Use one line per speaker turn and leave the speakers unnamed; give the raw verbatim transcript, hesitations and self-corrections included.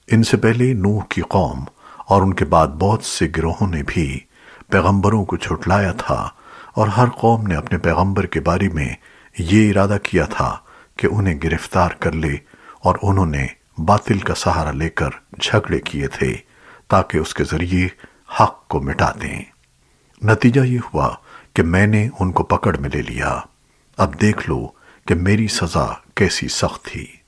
इनसे पहले नूह की कौम और उनके बाद बहुत से गिरोहों ने भी पैगंबरों को झुठलाया था, और हर कौम ने अपने पैगंबर के बारे में ये इरादा किया था कि उन्हें गिरफ्तार कर ले, और उन्होंने बातिल का सहारा लेकर झगड़े किए थे ताकि उसके जरिए हक को मिटा दें। नतीजा ये हुआ कि मैंने उनको पकड़ में ले लिया। अब देख लो कि मेरी सजा कैसी सख्त थी।